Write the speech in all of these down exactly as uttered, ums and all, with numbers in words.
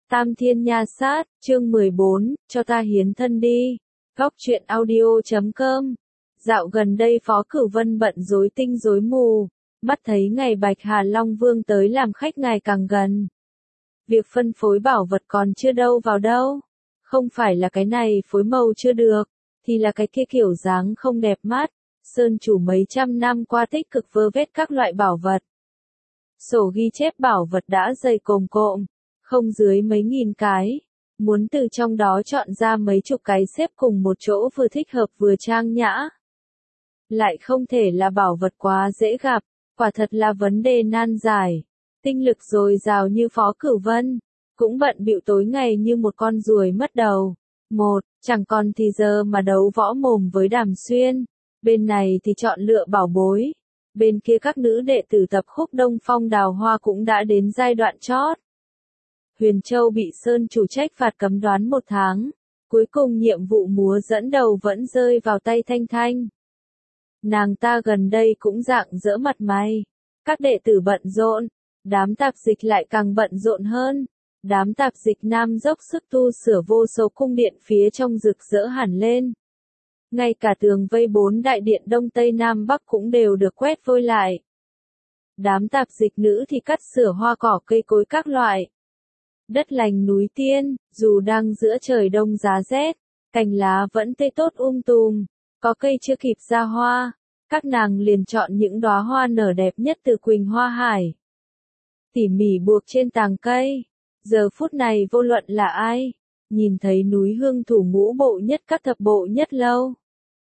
Tam Thiên Nha Sát, chương mười bốn, cho ta hiến thân đi. Góc truyện audio chấm com. Dạo gần đây Phó Cửu Vân bận rối tinh rối mù, mắt thấy ngày Bạch Hà Long Vương tới làm khách ngày càng gần. Việc phân phối bảo vật còn chưa đâu vào đâu. Không phải là cái này phối màu chưa được, thì là cái kia kiểu dáng không đẹp mắt. Sơn chủ mấy trăm năm qua tích cực vơ vét các loại bảo vật. Sổ ghi chép bảo vật đã dày cồm cộm, không dưới mấy nghìn cái. Muốn từ trong đó chọn ra mấy chục cái xếp cùng một chỗ vừa thích hợp vừa trang nhã. Lại không thể là bảo vật quá dễ gặp, quả thật là vấn đề nan giải. Tinh lực dồi dào như Phó Cửu Vân, cũng bận bịu tối ngày như một con ruồi mất đầu. Một, chẳng còn thì giờ mà đấu võ mồm với Đàm Xuyên. Bên này thì chọn lựa bảo bối. Bên kia các nữ đệ tử tập khúc Đông Phong Đào Hoa cũng đã đến giai đoạn chót. Huyền Châu bị Sơn chủ trách phạt cấm đoán một tháng. Cuối cùng nhiệm vụ múa dẫn đầu vẫn rơi vào tay Thanh Thanh. Nàng ta gần đây cũng rạng rỡ mặt mày. Các đệ tử bận rộn, đám tạp dịch lại càng bận rộn hơn. Đám tạp dịch nam dốc sức tu sửa vô số cung điện phía trong rực rỡ hẳn lên. Ngay cả tường vây bốn đại điện Đông Tây Nam Bắc cũng đều được quét vôi lại. Đám tạp dịch nữ thì cắt sửa hoa cỏ cây cối các loại. Đất lành núi tiên, dù đang giữa trời đông giá rét, cành lá vẫn tươi tốt um tùm, có cây chưa kịp ra hoa, các nàng liền chọn những đóa hoa nở đẹp nhất từ Quỳnh Hoa Hải. Tỉ mỉ buộc trên tàng cây, giờ phút này vô luận là ai, nhìn thấy núi hương thủ ngũ bộ nhất các thập bộ nhất lâu.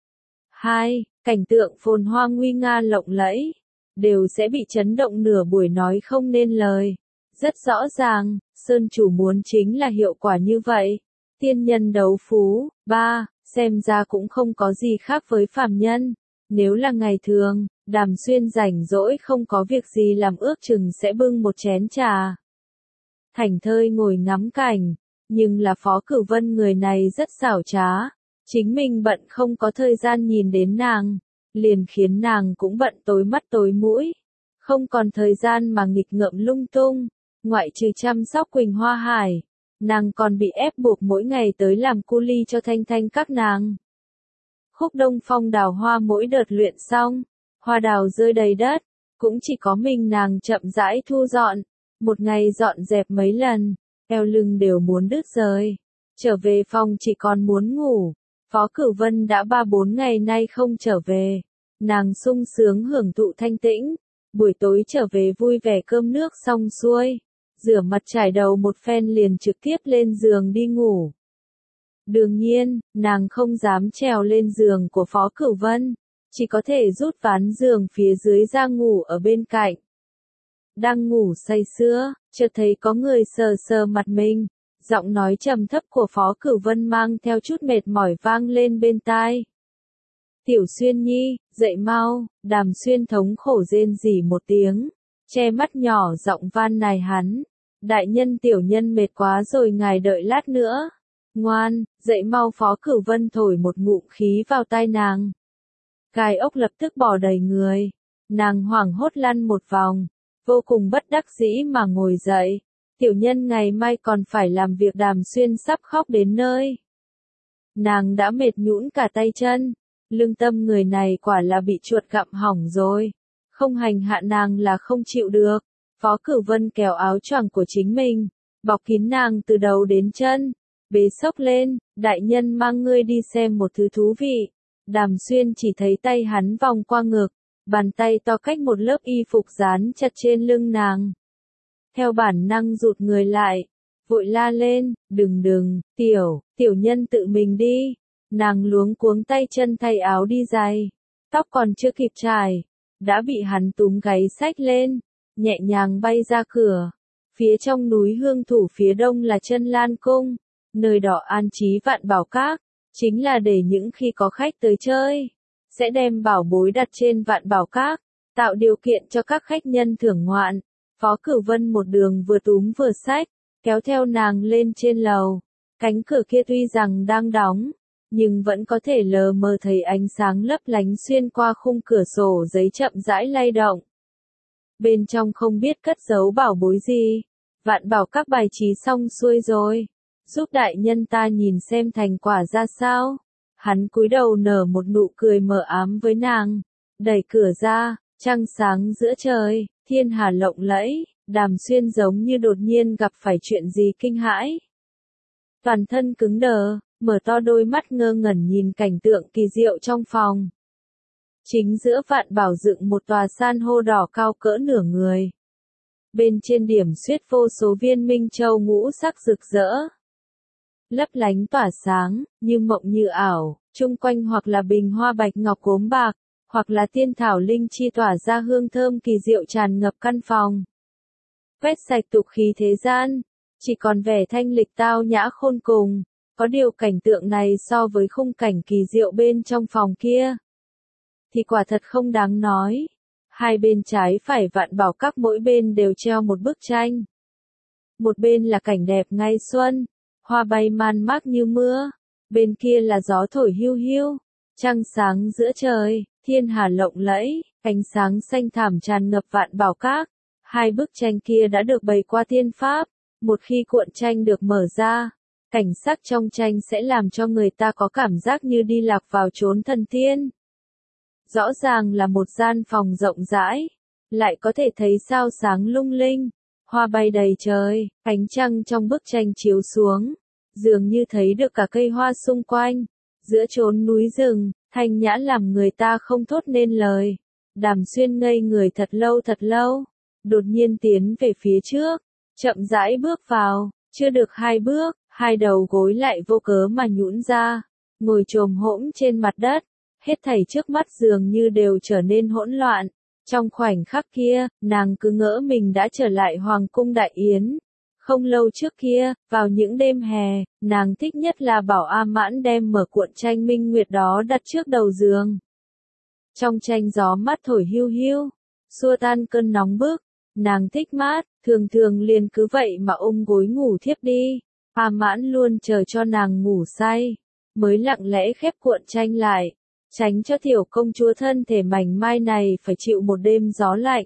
Hai, cảnh tượng phồn hoa nguy nga lộng lẫy, đều sẽ bị chấn động nửa buổi nói không nên lời. Rất rõ ràng, Sơn chủ muốn chính là hiệu quả như vậy. Tiên nhân đấu phú, ba, xem ra cũng không có gì khác với phàm nhân. Nếu là ngày thường, Đàm Xuyên rảnh rỗi không có việc gì làm ước chừng sẽ bưng một chén trà. Thảnh thơi ngồi ngắm cảnh, nhưng là Phó Cửu Vân người này rất xảo trá. Chính mình bận không có thời gian nhìn đến nàng, liền khiến nàng cũng bận tối mắt tối mũi. Không còn thời gian mà nghịch ngợm lung tung. Ngoại trừ chăm sóc Quỳnh Hoa Hải, nàng còn bị ép buộc mỗi ngày tới làm cu li cho Thanh Thanh các nàng. Khúc Đông Phong Đào Hoa mỗi đợt luyện xong, hoa đào rơi đầy đất, cũng chỉ có mình nàng chậm rãi thu dọn, một ngày dọn dẹp mấy lần, eo lưng đều muốn đứt rời. Trở về phòng chỉ còn muốn ngủ. Phó Cửu Vân đã ba bốn ngày nay không trở về, nàng sung sướng hưởng thụ thanh tĩnh, buổi tối trở về vui vẻ cơm nước xong xuôi. Rửa mặt trải đầu một phen liền trực tiếp lên giường đi ngủ. Đương nhiên, nàng không dám trèo lên giường của Phó Cửu Vân, chỉ có thể rút ván giường phía dưới ra ngủ ở bên cạnh. Đang ngủ say sưa, chợt thấy có người sờ sờ mặt mình, giọng nói trầm thấp của Phó Cửu Vân mang theo chút mệt mỏi vang lên bên tai. Tiểu Xuyên nhi, dậy mau. Đàm Xuyên thống khổ rên rỉ một tiếng, che mắt nhỏ giọng van nài hắn. Đại nhân tiểu nhân mệt quá rồi, ngài đợi lát nữa. Ngoan, dậy mau. Phó Cửu Vân thổi một ngụm khí vào tai nàng. Gai ốc lập tức bỏ đầy người. Nàng hoảng hốt lăn một vòng, vô cùng bất đắc dĩ mà ngồi dậy. Tiểu nhân ngày mai còn phải làm việc. Đàm Xuyên sắp khóc đến nơi. Nàng đã mệt nhũn cả tay chân. Lương tâm người này quả là bị chuột gặm hỏng rồi. Không hành hạ nàng là không chịu được. Phó Cửu Vân kéo áo choàng của chính mình, bọc kín nàng từ đầu đến chân, bế xốc lên. Đại nhân mang ngươi đi xem một thứ thú vị. Đàm Xuyên chỉ thấy tay hắn vòng qua ngực, bàn tay to cách một lớp y phục dán chặt trên lưng nàng. Theo bản năng rụt người lại, vội la lên, đừng đừng, tiểu, tiểu nhân tự mình đi. Nàng luống cuống tay chân thay áo đi giày, tóc còn chưa kịp trải, đã bị hắn túm gáy xách lên, nhẹ nhàng bay ra cửa. Phía trong núi hương thủ phía đông là Chân Lan Cung, nơi đó an trí Vạn Bảo Các, chính là để những khi có khách tới chơi, sẽ đem bảo bối đặt trên Vạn Bảo Các, tạo điều kiện cho các khách nhân thưởng ngoạn. Phó Cửu Vân một đường vừa túm vừa xách, kéo theo nàng lên trên lầu. Cánh cửa kia tuy rằng đang đóng, nhưng vẫn có thể lờ mờ thấy ánh sáng lấp lánh xuyên qua khung cửa sổ giấy chậm rãi lay động. Bên trong không biết cất giấu bảo bối gì, Vạn bảo các bài trí xong xuôi rồi. Giúp đại nhân ta nhìn xem thành quả ra sao. Hắn cúi đầu nở một nụ cười mờ ám với nàng. Đẩy cửa ra, trăng sáng giữa trời, thiên hà lộng lẫy, Đàm Xuyên giống như đột nhiên gặp phải chuyện gì kinh hãi. Toàn thân cứng đờ, mở to đôi mắt ngơ ngẩn nhìn cảnh tượng kỳ diệu trong phòng. Chính giữa Vạn Bảo dựng một tòa san hô đỏ cao cỡ nửa người. Bên trên điểm xuyết vô số viên minh châu ngũ sắc rực rỡ. Lấp lánh tỏa sáng, như mộng như ảo, chung quanh hoặc là bình hoa bạch ngọc gốm bạc, hoặc là tiên thảo linh chi tỏa ra hương thơm kỳ diệu tràn ngập căn phòng. Quét sạch tục khí thế gian, chỉ còn vẻ thanh lịch tao nhã khôn cùng, có điều cảnh tượng này so với khung cảnh kỳ diệu bên trong phòng kia, thì quả thật không đáng nói. Hai bên trái phải Vạn Bảo các mỗi bên đều treo một bức tranh. Một bên là cảnh đẹp ngày xuân, hoa bay man mác như mưa, bên kia là gió thổi hiu hiu, trăng sáng giữa trời, thiên hà lộng lẫy, ánh sáng xanh thẳm tràn ngập Vạn Bảo các. Hai bức tranh kia đã được bày qua tiên pháp, một khi cuộn tranh được mở ra, cảnh sắc trong tranh sẽ làm cho người ta có cảm giác như đi lạc vào chốn thần tiên. Rõ ràng là một gian phòng rộng rãi, lại có thể thấy sao sáng lung linh, hoa bay đầy trời, ánh trăng trong bức tranh chiếu xuống, dường như thấy được cả cây hoa xung quanh, giữa chốn núi rừng, thanh nhã làm người ta không thốt nên lời. Đàm Xuyên ngây người thật lâu thật lâu, đột nhiên tiến về phía trước, chậm rãi bước vào, chưa được hai bước, hai đầu gối lại vô cớ mà nhũn ra, ngồi chồm hỗn trên mặt đất. Hết thảy trước mắt dường như đều trở nên hỗn loạn. Trong khoảnh khắc kia, nàng cứ ngỡ mình đã trở lại Hoàng cung Đại Yến. Không lâu trước kia, vào những đêm hè, nàng thích nhất là bảo A Mãn đem mở cuộn tranh minh nguyệt đó đặt trước đầu giường. Trong tranh gió mát thổi hiu hiu, xua tan cơn nóng bức. Nàng thích mát, thường thường liền cứ vậy mà ôm gối ngủ thiếp đi. A Mãn luôn chờ cho nàng ngủ say, mới lặng lẽ khép cuộn tranh lại, tránh cho tiểu công chúa thân thể mảnh mai này phải chịu một đêm gió lạnh.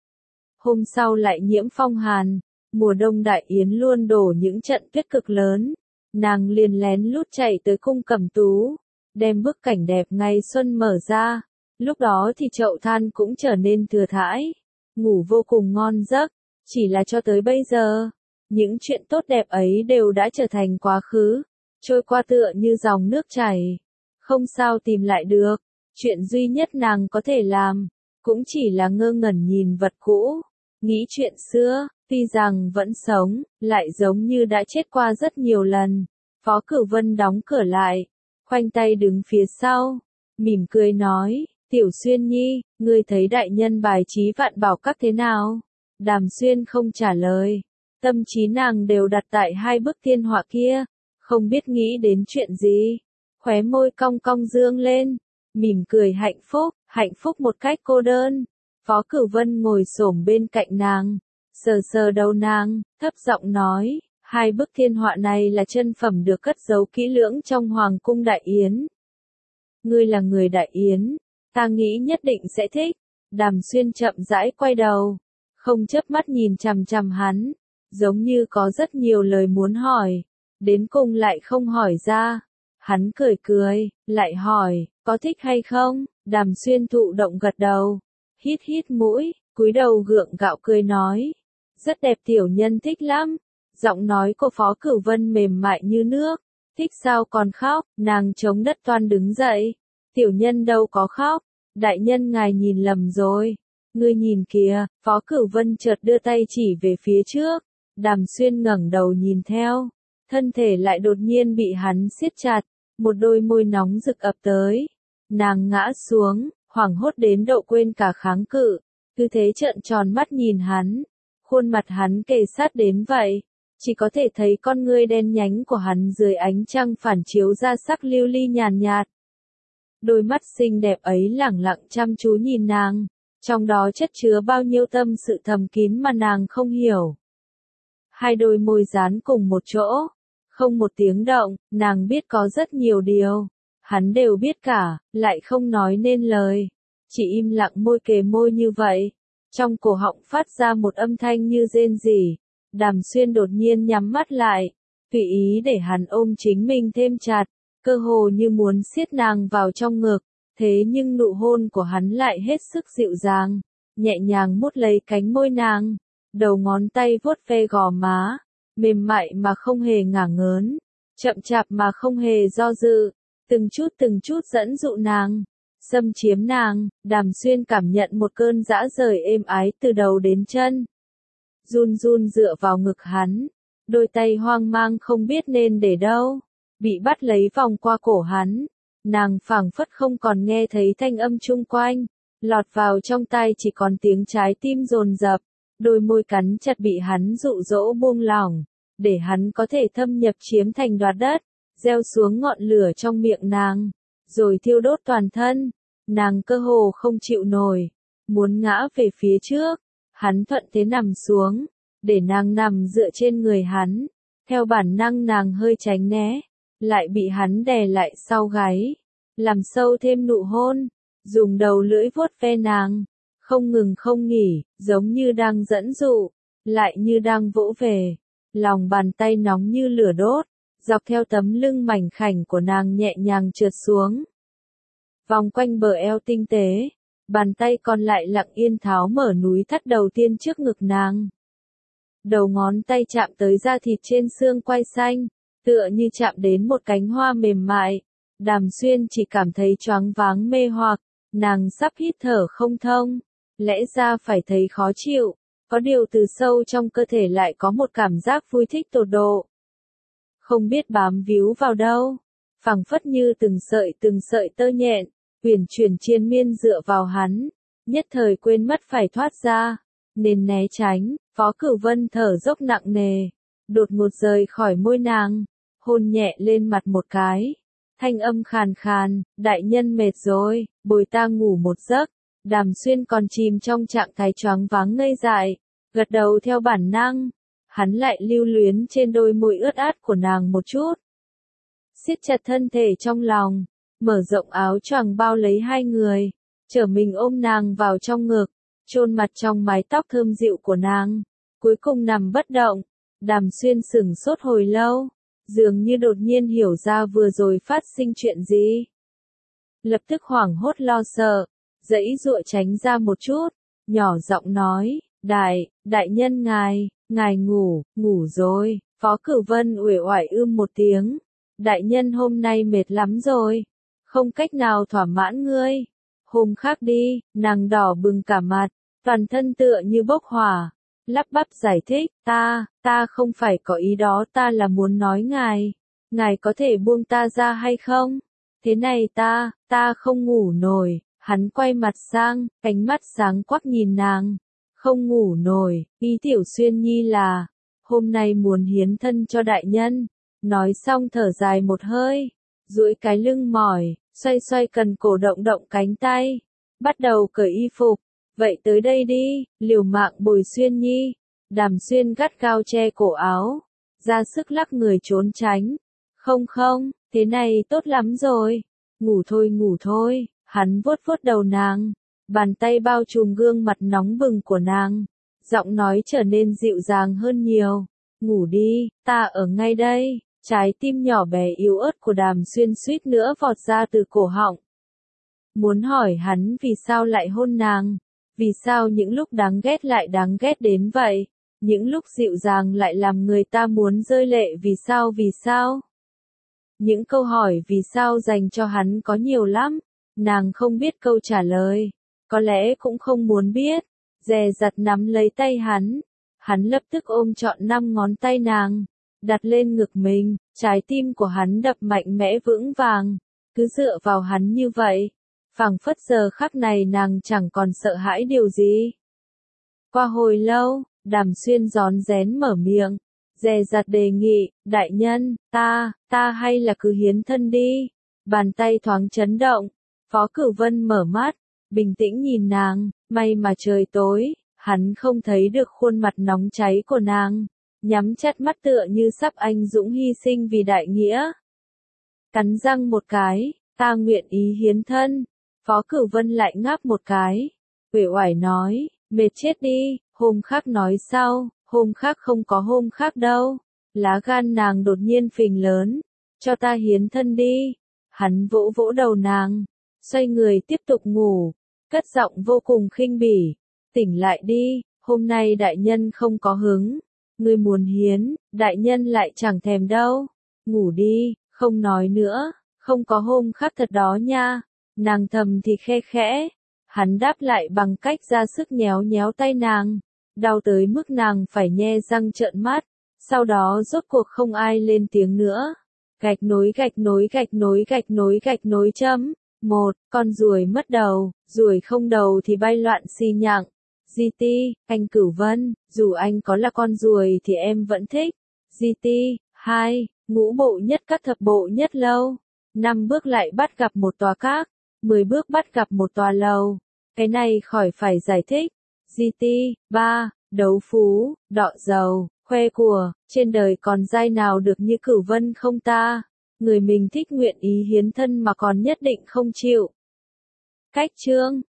Hôm sau lại nhiễm phong hàn, mùa đông Đại Yến luôn đổ những trận tuyết cực lớn, nàng liền lén lút chạy tới cung Cẩm Tú, đem bức cảnh đẹp ngày xuân mở ra, lúc đó thì chậu than cũng trở nên thừa thãi, ngủ vô cùng ngon giấc, chỉ là cho tới bây giờ, những chuyện tốt đẹp ấy đều đã trở thành quá khứ, trôi qua tựa như dòng nước chảy. Không sao tìm lại được, chuyện duy nhất nàng có thể làm, cũng chỉ là ngơ ngẩn nhìn vật cũ, nghĩ chuyện xưa, tuy rằng vẫn sống, lại giống như đã chết qua rất nhiều lần. Phó Cửu Vân đóng cửa lại, khoanh tay đứng phía sau, mỉm cười nói, Tiểu Xuyên Nhi, ngươi thấy đại nhân bài trí Vạn Bảo các thế nào? Đàm Xuyên không trả lời, tâm trí nàng đều đặt tại hai bức thiên họa kia, không biết nghĩ đến chuyện gì. Khóe môi cong cong dương lên, mỉm cười hạnh phúc, hạnh phúc một cách cô đơn. Phó Cửu Vân ngồi xổm bên cạnh nàng, sờ sờ đầu nàng, thấp giọng nói, hai bức thiên họa này là chân phẩm được cất giấu kỹ lưỡng trong Hoàng cung Đại Yến. Ngươi là người Đại Yến, ta nghĩ nhất định sẽ thích. Đàm Xuyên chậm rãi quay đầu, không chớp mắt nhìn chằm chằm hắn, giống như có rất nhiều lời muốn hỏi, đến cùng lại không hỏi ra. Hắn cười cười, lại hỏi, có thích hay không? Đàm Xuyên thụ động gật đầu, hít hít mũi, cúi đầu gượng gạo cười nói, rất đẹp tiểu nhân thích lắm. Giọng nói của Phó Cửu Vân mềm mại như nước, thích sao còn khóc, nàng chống đất toan đứng dậy, tiểu nhân đâu có khóc, đại nhân ngài nhìn lầm rồi, ngươi nhìn kìa. Phó Cửu Vân chợt đưa tay chỉ về phía trước, Đàm Xuyên ngẩng đầu nhìn theo, thân thể lại đột nhiên bị hắn siết chặt. Một đôi môi nóng rực ập tới, nàng ngã xuống, hoảng hốt đến độ quên cả kháng cự, cứ thế trợn tròn mắt nhìn hắn, khuôn mặt hắn kề sát đến vậy, chỉ có thể thấy con ngươi đen nhánh của hắn dưới ánh trăng phản chiếu ra sắc lưu ly nhàn nhạt. Đôi mắt xinh đẹp ấy lẳng lặng chăm chú nhìn nàng, trong đó chất chứa bao nhiêu tâm sự thầm kín mà nàng không hiểu. Hai đôi môi dán cùng một chỗ. Không một tiếng động, nàng biết có rất nhiều điều, hắn đều biết cả, lại không nói nên lời, chỉ im lặng môi kề môi như vậy, trong cổ họng phát ra một âm thanh như rên rỉ, Đàm Xuyên đột nhiên nhắm mắt lại, tùy ý để hắn ôm chính mình thêm chặt, cơ hồ như muốn siết nàng vào trong ngực, thế nhưng nụ hôn của hắn lại hết sức dịu dàng, nhẹ nhàng mút lấy cánh môi nàng, đầu ngón tay vuốt ve gò má, mềm mại mà không hề ngả ngớn, chậm chạp mà không hề do dự, từng chút từng chút dẫn dụ nàng, xâm chiếm nàng. Đàm Xuyên cảm nhận một cơn dã rời êm ái từ đầu đến chân. Run run dựa vào ngực hắn, đôi tay hoang mang không biết nên để đâu, bị bắt lấy vòng qua cổ hắn, nàng phảng phất không còn nghe thấy thanh âm chung quanh, lọt vào trong tai chỉ còn tiếng trái tim dồn dập, đôi môi cắn chặt bị hắn dụ dỗ buông lỏng, để hắn có thể thâm nhập chiếm thành đoạt đất, gieo xuống ngọn lửa trong miệng nàng, rồi thiêu đốt toàn thân, nàng cơ hồ không chịu nổi, muốn ngã về phía trước, hắn thuận thế nằm xuống, để nàng nằm dựa trên người hắn, theo bản năng nàng hơi tránh né, lại bị hắn đè lại sau gáy, làm sâu thêm nụ hôn, dùng đầu lưỡi vuốt ve nàng, không ngừng không nghỉ, giống như đang dẫn dụ, lại như đang vỗ về, lòng bàn tay nóng như lửa đốt, dọc theo tấm lưng mảnh khảnh của nàng nhẹ nhàng trượt xuống, vòng quanh bờ eo tinh tế, bàn tay còn lại lặng yên tháo mở núi thắt đầu tiên trước ngực nàng. Đầu ngón tay chạm tới da thịt trên xương quai xanh, tựa như chạm đến một cánh hoa mềm mại. Đàm Xuyên chỉ cảm thấy choáng váng mê hoặc, nàng sắp hít thở không thông, lẽ ra phải thấy khó chịu, có điều từ sâu trong cơ thể lại có một cảm giác vui thích tột độ. Không biết bám víu vào đâu, phảng phất như từng sợi từng sợi tơ nhện, uyển chuyển triền miên dựa vào hắn, nhất thời quên mất phải thoát ra, nên né tránh. Phó Cửu Vân thở dốc nặng nề, đột ngột rời khỏi môi nàng, hôn nhẹ lên mặt một cái, thanh âm khàn khàn, đại nhân mệt rồi, bồi ta ngủ một giấc. Đàm Xuyên còn chìm trong trạng thái choáng váng ngây dại, gật đầu theo bản năng, hắn lại lưu luyến trên đôi môi ướt át của nàng một chút, siết chặt thân thể trong lòng, mở rộng áo choàng bao lấy hai người, trở mình ôm nàng vào trong ngực, chôn mặt trong mái tóc thơm dịu của nàng, cuối cùng nằm bất động. Đàm Xuyên sững sốt hồi lâu, dường như đột nhiên hiểu ra vừa rồi phát sinh chuyện gì. Lập tức hoảng hốt lo sợ, giãy giụa tránh ra một chút, nhỏ giọng nói, đại, đại nhân ngài, ngài ngủ, ngủ rồi. Phó Cửu Vân uể oải ưm một tiếng, đại nhân hôm nay mệt lắm rồi, không cách nào thỏa mãn ngươi. Hôm khác đi. Nàng đỏ bừng cả mặt, toàn thân tựa như bốc hỏa, lắp bắp giải thích, ta, ta không phải có ý đó, ta là muốn nói ngài, ngài có thể buông ta ra hay không? Thế này ta, ta không ngủ nổi. Hắn quay mặt sang, cánh mắt sáng quắc nhìn nàng, không ngủ nổi, ý Tiểu Xuyên Nhi là, hôm nay muốn hiến thân cho đại nhân. Nói xong thở dài một hơi, duỗi cái lưng mỏi, xoay xoay cần cổ động động cánh tay, bắt đầu cởi y phục. Vậy tới đây đi, liều mạng bồi Xuyên Nhi. Đàm Xuyên gắt gao che cổ áo, ra sức lắc người trốn tránh. Không không, thế này tốt lắm rồi, ngủ thôi ngủ thôi. Hắn vuốt vuốt đầu nàng, bàn tay bao trùm gương mặt nóng bừng của nàng, giọng nói trở nên dịu dàng hơn nhiều. Ngủ đi, ta ở ngay đây. Trái tim nhỏ bé yếu ớt của Đàm Xuyên suýt nữa vọt ra từ cổ họng. Muốn hỏi hắn vì sao lại hôn nàng, vì sao những lúc đáng ghét lại đáng ghét đến vậy, những lúc dịu dàng lại làm người ta muốn rơi lệ, vì sao vì sao. Những câu hỏi vì sao dành cho hắn có nhiều lắm, nàng không biết câu trả lời, có lẽ cũng không muốn biết, dè dặt nắm lấy tay hắn, hắn lập tức ôm trọn năm ngón tay nàng, đặt lên ngực mình, trái tim của hắn đập mạnh mẽ vững vàng, cứ dựa vào hắn như vậy, phảng phất giờ khắc này nàng chẳng còn sợ hãi điều gì. Qua hồi lâu, Đàm Xuyên rón rén mở miệng, dè dặt đề nghị, đại nhân, ta, ta hay là cứ hiến thân đi. Bàn tay thoáng chấn động, Phó Cửu Vân mở mắt, bình tĩnh nhìn nàng, may mà trời tối, hắn không thấy được khuôn mặt nóng cháy của nàng, nhắm chặt mắt tựa như sắp anh dũng hy sinh vì đại nghĩa. Cắn răng một cái, ta nguyện ý hiến thân. Phó Cửu Vân lại ngáp một cái, uể oải nói, mệt chết đi, hôm khác nói sau. Hôm khác không có hôm khác đâu. Lá gan nàng đột nhiên phình lớn. Cho ta hiến thân đi. Hắn vỗ vỗ đầu nàng. Xoay người tiếp tục ngủ. Cất giọng vô cùng khinh bỉ. Tỉnh lại đi, hôm nay đại nhân không có hứng. Ngươi muốn hiến, đại nhân lại chẳng thèm đâu. Ngủ đi, không nói nữa, không có hôm khác thật đó nha. Nàng thầm thì khe khẽ. Hắn đáp lại bằng cách ra sức nhéo nhéo tay nàng. Đau tới mức nàng phải nhe răng trợn mắt. Sau đó rốt cuộc không ai lên tiếng nữa. Gạch nối gạch nối gạch nối gạch nối gạch nối chấm. Một, con ruồi mất đầu, ruồi không đầu thì bay loạn xi nhặng. giê tê, anh Cửu Vân, dù anh có là con ruồi thì em vẫn thích. giê tê, hai, ngũ bộ nhất các thập bộ nhất lâu. Năm bước lại bắt gặp một tòa các. Mười bước bắt gặp một tòa lầu. Cái này khỏi phải giải thích. giê tê, ba, đấu phú, đọ dầu, khoe của, trên đời còn giai nào được như Cửu Vân không ta? Người mình thích nguyện ý hiến thân mà còn nhất định không chịu. Cách chương